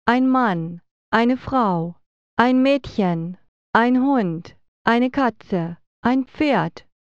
ein Mann, eine Frau, ein Mädchen, ein Hund, eine Katze, ein Pferd.